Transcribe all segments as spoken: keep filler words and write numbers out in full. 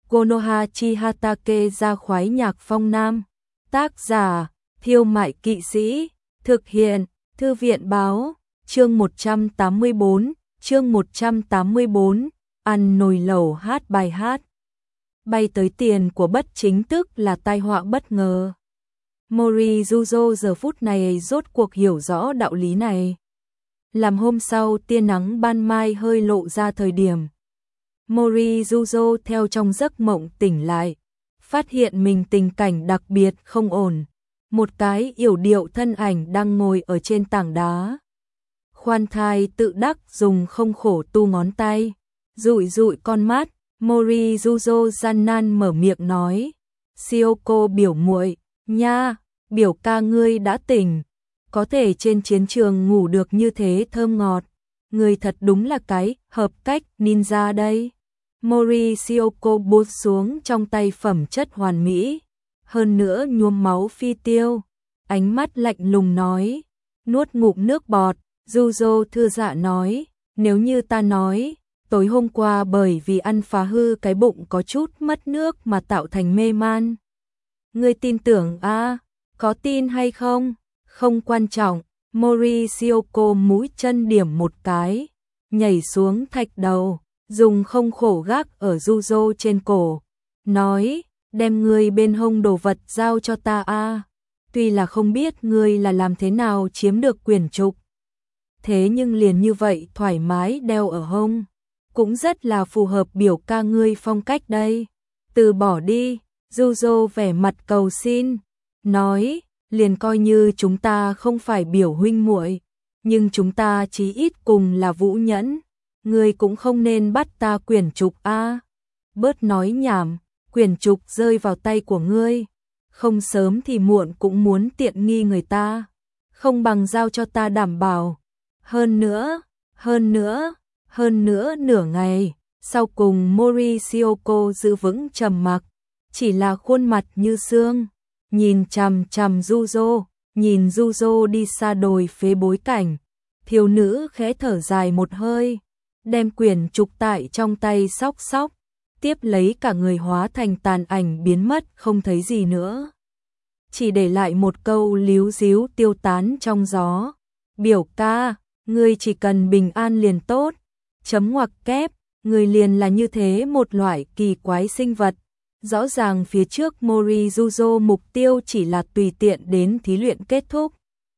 Konoha Chihatake ra khoái nhạc phong nam. Tác giả, Thiêu Mại Kỵ Sĩ. Thực hiện, Thư viện Báo. Chương một trăm tám mươi bốn, chương một trăm tám mươi bốn, ăn nồi lẩu hát bài hát. Bay tới tiền của bất chính tức là tai họa bất ngờ. Morizuzo giờ phút này rốt cuộc hiểu rõ đạo lý này. Làm hôm sau tia nắng ban mai hơi lộ ra thời điểm, Morizuzo theo trong giấc mộng tỉnh lại, phát hiện mình tình cảnh đặc biệt không ổn. Một cái yểu điệu thân ảnh đang ngồi ở trên tảng đá. Khoan thai tự đắc dùng không khổ tu ngón tay, dụi dụi con mắt, Morizuzo gian nan mở miệng nói: "Shioko biểu muội, nha, biểu ca ngươi đã tỉnh, có thể trên chiến trường ngủ được như thế thơm ngọt, ngươi thật đúng là cái hợp cách ninja đây." Mori Shioko buông xuống trong tay phẩm chất hoàn mỹ, hơn nữa nhuốm máu phi tiêu, ánh mắt lạnh lùng nói, nuốt ngụm nước bọt. Juzo thư dạ nói, nếu như ta nói, tối hôm qua bởi vì ăn phá hư cái bụng có chút mất nước mà tạo thành mê man, ngươi tin tưởng à, có tin hay không? Không quan trọng. Mori Shioko mũi chân điểm một cái, nhảy xuống thạch đầu, dùng không khổ gác ở Juzo trên cổ, nói, đem ngươi bên hông đồ vật giao cho ta a. Tuy là không biết ngươi là làm thế nào chiếm được quyển trục, thế nhưng liền như vậy thoải mái đeo ở hông, cũng rất là phù hợp biểu ca ngươi phong cách đây. Từ bỏ đi. Juzo vẻ mặt cầu xin, nói, liền coi như chúng ta không phải biểu huynh muội, nhưng chúng ta chí ít cùng là vũ nhẫn, ngươi cũng không nên bắt ta quyển trục a. Bớt nói nhảm, quyển trục rơi vào tay của ngươi, không sớm thì muộn cũng muốn tiện nghi người ta, không bằng giao cho ta đảm bảo. Hơn nữa, hơn nữa, hơn nữa nửa ngày, sau cùng Mori Shioko giữ vững trầm mặc, chỉ là khuôn mặt như xương, nhìn chằm chằm Juzo, nhìn Juzo đi xa đồi phế bối cảnh, thiếu nữ khẽ thở dài một hơi, đem quyển trục tại trong tay xóc xóc, tiếp lấy cả người hóa thành tàn ảnh biến mất không thấy gì nữa. Chỉ để lại một câu líu díu tiêu tán trong gió, biểu ca, ngươi chỉ cần bình an liền tốt, chấm ngoặc kép, người liền là như thế một loại kỳ quái sinh vật. Rõ ràng phía trước Morizuzo mục tiêu chỉ là tùy tiện đến thí luyện kết thúc,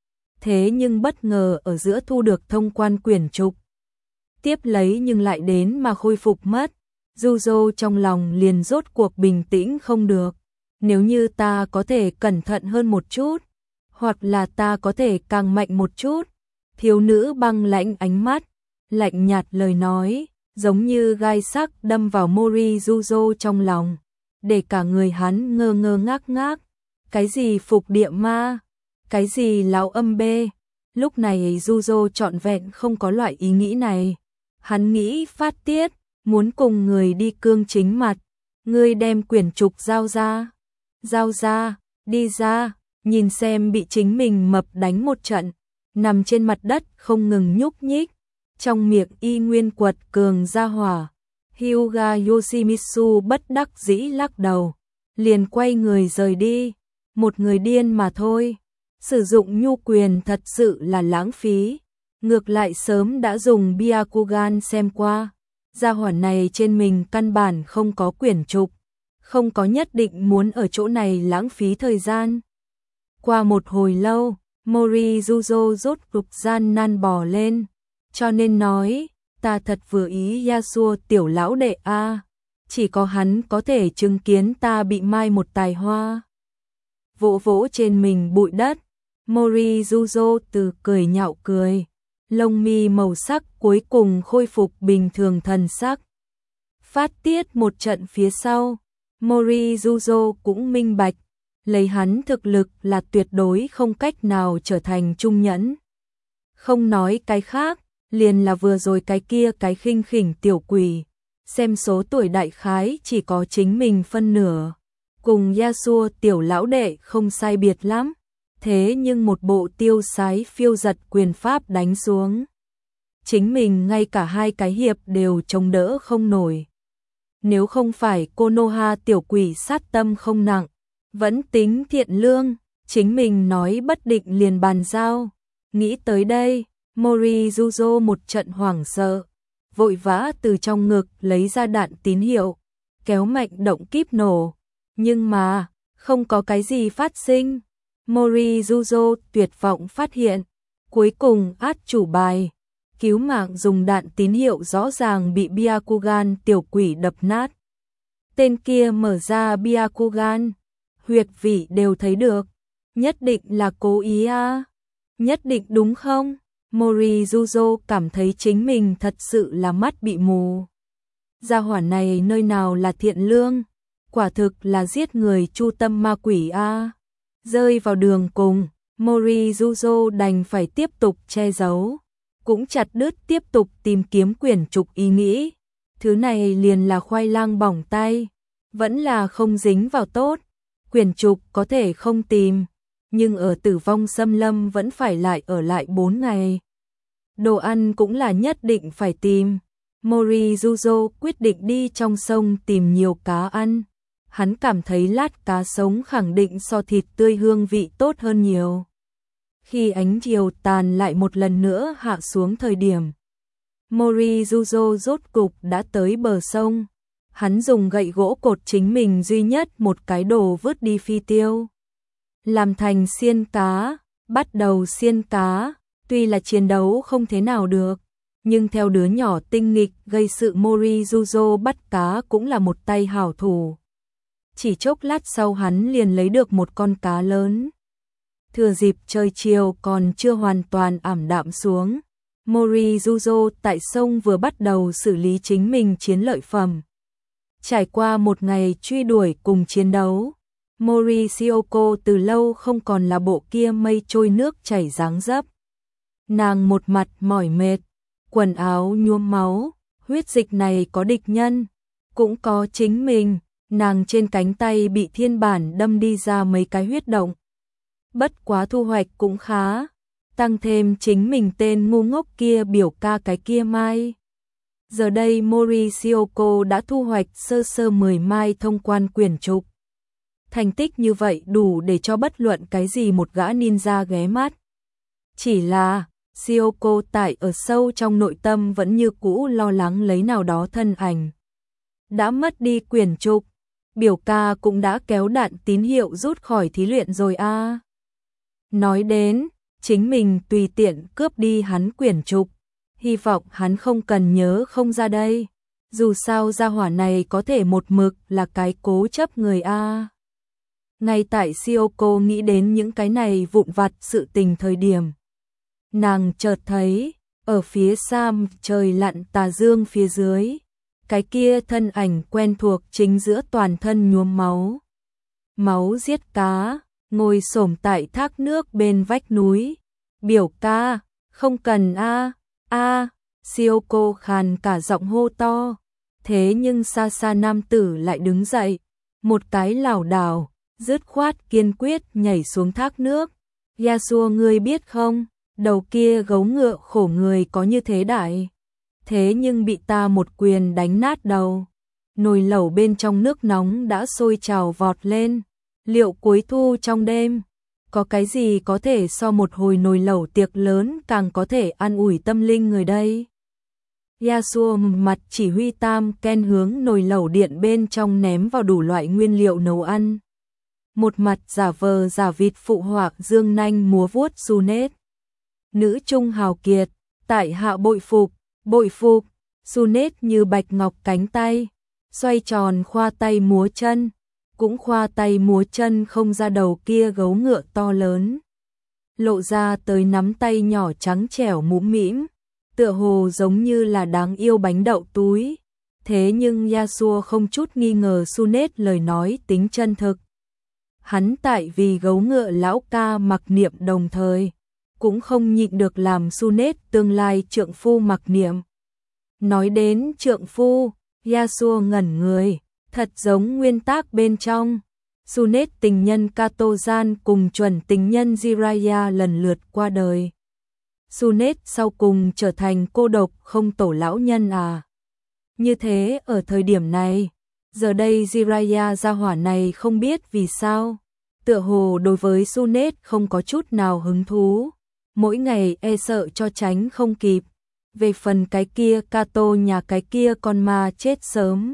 thế nhưng bất ngờ ở giữa thu được thông quan quyển trục, tiếp lấy nhưng lại đến mà khôi phục mất. Juzo trong lòng liền rốt cuộc bình tĩnh không được, nếu như ta có thể cẩn thận hơn một chút, hoặc là ta có thể càng mạnh một chút. Thiếu nữ băng lãnh ánh mắt, lạnh nhạt lời nói, giống như gai sắc đâm vào Morizuzo trong lòng, để cả người hắn ngơ ngơ ngác ngác. Cái gì phục địa ma? Cái gì lão âm bê? Lúc này Juzo trọn vẹn không có loại ý nghĩ này. Hắn nghĩ phát tiết, muốn cùng người đi cương chính mặt. Ngươi đem quyển trục giao ra. Giao ra, đi ra, nhìn xem bị chính mình mập đánh một trận, nằm trên mặt đất không ngừng nhúc nhích, trong miệng y nguyên quật cường ra hỏa. Hyuga Yoshimitsu bất đắc dĩ lắc đầu, liền quay người rời đi. Một người điên mà thôi, sử dụng nhu quyền thật sự là lãng phí. Ngược lại sớm đã dùng Byakugan xem qua, gia hỏa này trên mình căn bản không có quyển trục, không có nhất định muốn ở chỗ này lãng phí thời gian. Qua một hồi lâu, Morizuzo rốt cục gian nan bò lên, cho nên nói, ta thật vừa ý Yasuo tiểu lão đệ a, chỉ có hắn có thể chứng kiến ta bị mai một tài hoa. Vỗ vỗ trên mình bụi đất, Morizuzo từ cười nhạo cười, lông mi màu sắc cuối cùng khôi phục bình thường thần sắc. Phát tiết một trận phía sau, Morizuzo cũng minh bạch, lấy hắn thực lực là tuyệt đối không cách nào trở thành trung nhẫn. Không nói cái khác, liền là vừa rồi cái kia cái khinh khỉnh tiểu quỷ, xem số tuổi đại khái chỉ có chính mình phân nửa, cùng Yasuo tiểu lão đệ không sai biệt lắm, thế nhưng một bộ tiêu sái phiêu giật quyền pháp đánh xuống, chính mình ngay cả hai cái hiệp đều chống đỡ không nổi. nếu không phải Konoha tiểu quỷ sát tâm không nặng, vẫn tính thiện lương, chính mình nói bất định liền bàn giao. Nghĩ tới đây, Morizuzo một trận hoảng sợ, vội vã từ trong ngực lấy ra đạn tín hiệu, kéo mạnh động kíp nổ, nhưng mà không có cái gì phát sinh. Morizuzo tuyệt vọng phát hiện, cuối cùng át chủ bài, cứu mạng dùng đạn tín hiệu rõ ràng bị Byakugan tiểu quỷ đập nát. Tên kia mở ra Byakugan, huyệt vị đều thấy được, nhất định là cố ý à? Nhất định đúng không? Morizuzo cảm thấy chính mình thật sự là mắt bị mù. Gia hỏa này nơi nào là thiện lương, quả thực là giết người chu tâm ma quỷ a. À? Rơi vào đường cùng, Morizuzo đành phải tiếp tục che giấu, cũng chặt đứt tiếp tục tìm kiếm quyển trục ý nghĩ. Thứ này liền là khoai lang bỏng tay, vẫn là không dính vào tốt. Quyển trục có thể không tìm, nhưng ở Tử Vong Xâm Lâm vẫn phải lại ở lại bốn ngày. Đồ ăn cũng là nhất định phải tìm. Morizuzo quyết định đi trong sông tìm nhiều cá ăn. Hắn cảm thấy lát cá sống khẳng định so thịt tươi hương vị tốt hơn nhiều. Khi ánh chiều tàn lại một lần nữa hạ xuống thời điểm, Morizuzo rốt cục đã tới bờ sông. Hắn dùng gậy gỗ cột chính mình duy nhất một cái đồ vứt đi phi tiêu, làm thành xiên cá, bắt đầu xiên cá. Tuy là chiến đấu không thế nào được, nhưng theo đứa nhỏ tinh nghịch gây sự Morizuzo bắt cá cũng là một tay hảo thủ. Chỉ chốc lát sau hắn liền lấy được một con cá lớn. Thừa dịp trời chiều còn chưa hoàn toàn ảm đạm xuống, Morizuzo tại sông vừa bắt đầu xử lý chính mình chiến lợi phẩm. Trải qua một ngày truy đuổi cùng chiến đấu, Morishiyoko từ lâu không còn là bộ kia mây trôi nước chảy dáng dấp. Nàng một mặt mỏi mệt, quần áo nhuốm máu, huyết dịch này có địch nhân, cũng có chính mình. Nàng trên cánh tay bị thiên bản đâm đi ra mấy cái huyết động. Bất quá thu hoạch cũng khá, tăng thêm chính mình tên ngu ngốc kia biểu ca cái kia mai. Giờ đây Morishiyoko đã thu hoạch sơ sơ mười mai thông quan quyển trục. Thành tích như vậy đủ để cho bất luận cái gì một gã ninja ghé mắt. Chỉ là, Shiyoko tại ở sâu trong nội tâm vẫn như cũ lo lắng lấy nào đó thân ảnh. Đã mất đi quyển trục, biểu ca cũng đã kéo đạn tín hiệu rút khỏi thí luyện rồi a. À. Nói đến, chính mình tùy tiện cướp đi hắn quyển trục, hy vọng hắn không cần nhớ không ra đây. Dù sao gia hỏa này có thể một mực là cái cố chấp người a. À. Ngay tại Shiyoko nghĩ đến những cái này vụn vặt sự tình thời điểm, nàng chợt thấy, ở phía xa trời lặn tà dương phía dưới, cái kia thân ảnh quen thuộc chính giữa toàn thân nhuốm máu. Máu giết cá, ngồi xổm tại thác nước bên vách núi. Biểu ca, không cần a, a, Shiyoko khàn cả giọng hô to. Thế nhưng xa xa nam tử lại đứng dậy, một cái lảo đảo, dứt khoát kiên quyết nhảy xuống thác nước. Yasuo ngươi biết không, đầu kia gấu ngựa khổ người có như thế đại. Thế nhưng bị ta một quyền đánh nát đầu. Nồi lẩu bên trong nước nóng đã sôi trào vọt lên. Liệu cuối thu trong đêm, có cái gì có thể so một hồi nồi lẩu tiệc lớn càng có thể an ủi tâm linh người đây? Yasuo mặt chỉ huy tam ken hướng nồi lẩu điện bên trong ném vào đủ loại nguyên liệu nấu ăn. Một mặt giả vờ giả vịt phụ họa dương nanh múa vuốt Sunet. Nữ trung hào kiệt, tại hạ bội phục, bội phục, Sunet như bạch ngọc cánh tay, xoay tròn khoa tay múa chân, cũng khoa tay múa chân không ra đầu kia gấu ngựa to lớn. Lộ ra tới nắm tay nhỏ trắng trẻo mũm mĩm, tựa hồ giống như là đáng yêu bánh đậu túi. Thế nhưng Yasuo không chút nghi ngờ Sunet lời nói tính chân thực. Hắn tại vì gấu ngựa lão ca mặc niệm đồng thời, cũng không nhịn được làm Sunet tương lai trượng phu mặc niệm. Nói đến trượng phu, Yasuo ngẩn người, thật giống nguyên tác bên trong. Sunet tình nhân Katozan cùng chuẩn tình nhân Jiraiya lần lượt qua đời. Sunet sau cùng trở thành cô độc không tổ lão nhân à. Như thế ở thời điểm này, giờ đây Jiraiya gia hỏa này không biết vì sao, tựa hồ đối với Sunet không có chút nào hứng thú, mỗi ngày e sợ cho tránh không kịp. Về phần cái kia Kato nhà cái kia con ma chết sớm.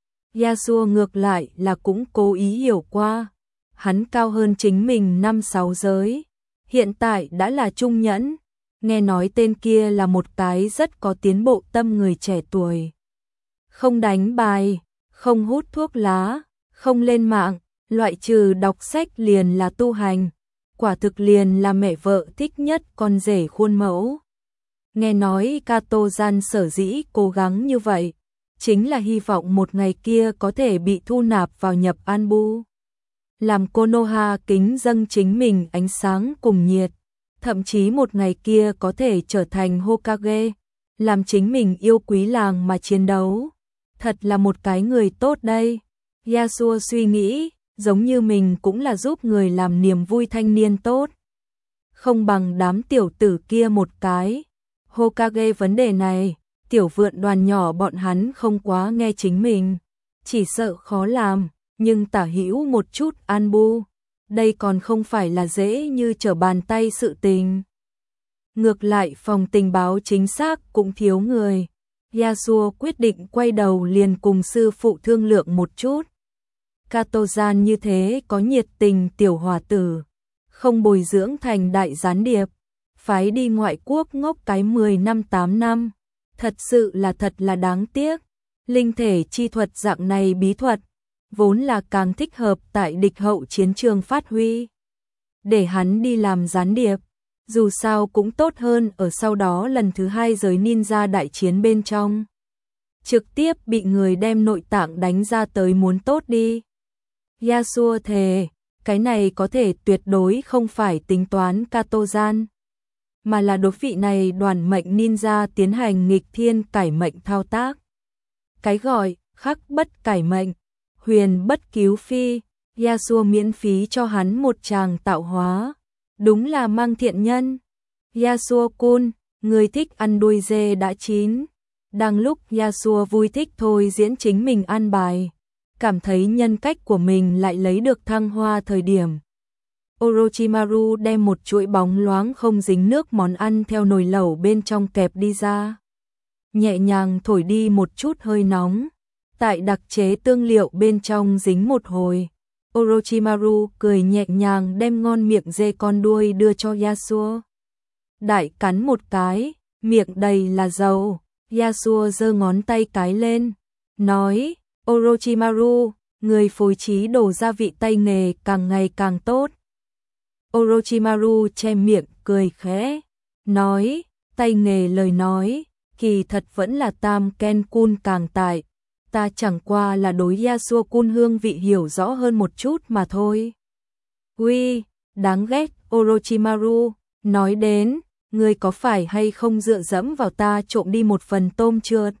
Yasuo ngược lại là cũng cố ý hiểu qua, hắn cao hơn chính mình năm sáu giới, hiện tại đã là trung nhẫn, nghe nói tên kia là một cái rất có tiến bộ tâm người trẻ tuổi. Không đánh bài, không hút thuốc lá, không lên mạng, loại trừ đọc sách liền là tu hành, quả thực liền là mẹ vợ thích nhất con rể khuôn mẫu. Nghe nói Kato-gian sở dĩ cố gắng như vậy, chính là hy vọng một ngày kia có thể bị thu nạp vào nhập Anbu. Làm Konoha kính dâng chính mình ánh sáng cùng nhiệt, thậm chí một ngày kia có thể trở thành Hokage, làm chính mình yêu quý làng mà chiến đấu. Thật là một cái người tốt đây. Yasuo suy nghĩ, giống như mình cũng là giúp người làm niềm vui thanh niên tốt. Không bằng đám tiểu tử kia một cái. Hokage vấn đề này, tiểu vượn đoàn nhỏ bọn hắn không quá nghe chính mình, chỉ sợ khó làm, nhưng tả hữu một chút Anbu, đây còn không phải là dễ như trở bàn tay sự tình. Ngược lại phòng tình báo chính xác cũng thiếu người. Yasuo quyết định quay đầu liền cùng sư phụ thương lượng một chút. Kato-gian như thế có nhiệt tình tiểu hòa tử, không bồi dưỡng thành đại gián điệp, phái đi ngoại quốc ngốc cái mười năm tám năm, thật sự là thật là đáng tiếc. Linh thể chi thuật dạng này bí thuật, vốn là càng thích hợp tại địch hậu chiến trường phát huy. Để hắn đi làm gián điệp, dù sao cũng tốt hơn ở sau đó lần thứ hai giới ninja đại chiến bên trong. Trực tiếp bị người đem nội tạng đánh ra tới muốn tốt đi. Yasuo thề, cái này có thể tuyệt đối không phải tính toán Kato-gian, mà là đối vị này đoàn mệnh ninja tiến hành nghịch thiên cải mệnh thao tác. Cái gọi khắc bất cải mệnh, huyền bất cứu phi, Yasuo miễn phí cho hắn một tràng tạo hóa. Đúng là mang thiện nhân. Yasuo-kun, người thích ăn đuôi dê đã chín. Đang lúc Yasuo vui thích thôi diễn chính mình an bài, cảm thấy nhân cách của mình lại lấy được thăng hoa thời điểm. Orochimaru đem một chuỗi bóng loáng không dính nước món ăn theo nồi lẩu bên trong kẹp đi ra. Nhẹ nhàng thổi đi một chút hơi nóng, tại đặc chế tương liệu bên trong dính một hồi. Orochimaru cười nhẹ nhàng đem ngon miệng dê con đuôi đưa cho Yasuo. Đại cắn một cái, miệng đầy là dầu. Yasuo giơ ngón tay cái lên, nói, Orochimaru, người phối trí đồ gia vị tay nghề càng ngày càng tốt. Orochimaru che miệng cười khẽ, nói, tay nghề lời nói, kỳ thật vẫn là Tam Ken-kun càng tại. Ta chẳng qua là đối Yasuo-kun hương vị hiểu rõ hơn một chút mà thôi. Ui, đáng ghét Orochimaru, nói đến, ngươi có phải hay không dựa dẫm vào ta trộm đi một phần tôm trượt?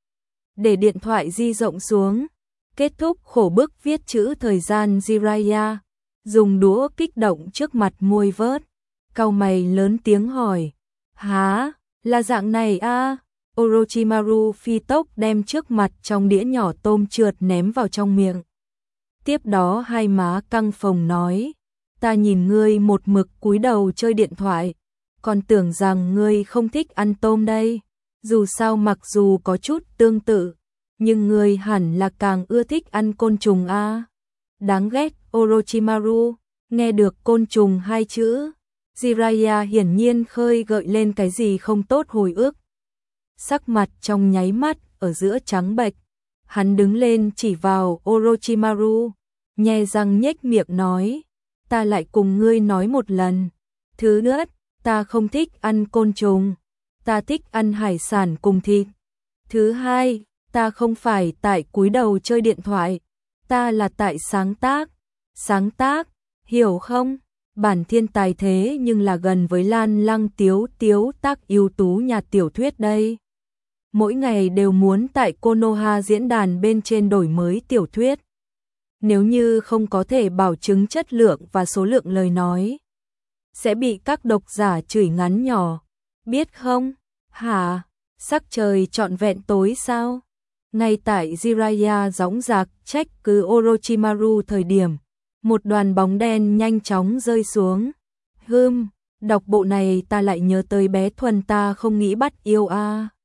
Để điện thoại di rộng xuống, kết thúc khổ bức viết chữ thời gian Jiraiya, dùng đũa kích động trước mặt môi vớt, cau mày lớn tiếng hỏi, há, là dạng này a? Orochimaru phi tốc đem trước mặt trong đĩa nhỏ tôm trượt ném vào trong miệng. Tiếp đó hai má căng phồng nói, ta nhìn ngươi một mực cúi đầu chơi điện thoại, còn tưởng rằng ngươi không thích ăn tôm đây. Dù sao mặc dù có chút tương tự, nhưng ngươi hẳn là càng ưa thích ăn côn trùng a. Đáng ghét Orochimaru, nghe được côn trùng hai chữ, Jiraiya hiển nhiên khơi gợi lên cái gì không tốt hồi ức. Sắc mặt trong nháy mắt ở giữa trắng bệch, hắn đứng lên chỉ vào Orochimaru, nhe răng nhếch miệng nói, ta lại cùng ngươi nói một lần. Thứ nhất, ta không thích ăn côn trùng, ta thích ăn hải sản cùng thịt. Thứ hai, ta không phải tại cúi đầu chơi điện thoại, ta là tại sáng tác. Sáng tác, hiểu không? Bản thiên tài thế nhưng là gần với Lan Lăng Tiếu Tiếu tác ưu tú nhà tiểu thuyết đây. Mỗi ngày đều muốn tại Konoha diễn đàn bên trên đổi mới tiểu thuyết. Nếu như không có thể bảo chứng chất lượng và số lượng lời nói, sẽ bị các độc giả chửi ngắn nhỏ, biết không? Hả? Sắc trời trọn vẹn tối sao? Ngay tại Jiraiya giõng dạc trách cứ Orochimaru thời điểm, một đoàn bóng đen nhanh chóng rơi xuống. Hừm, đọc bộ này ta lại nhớ tới bé Thuần ta không nghĩ bắt yêu a. À.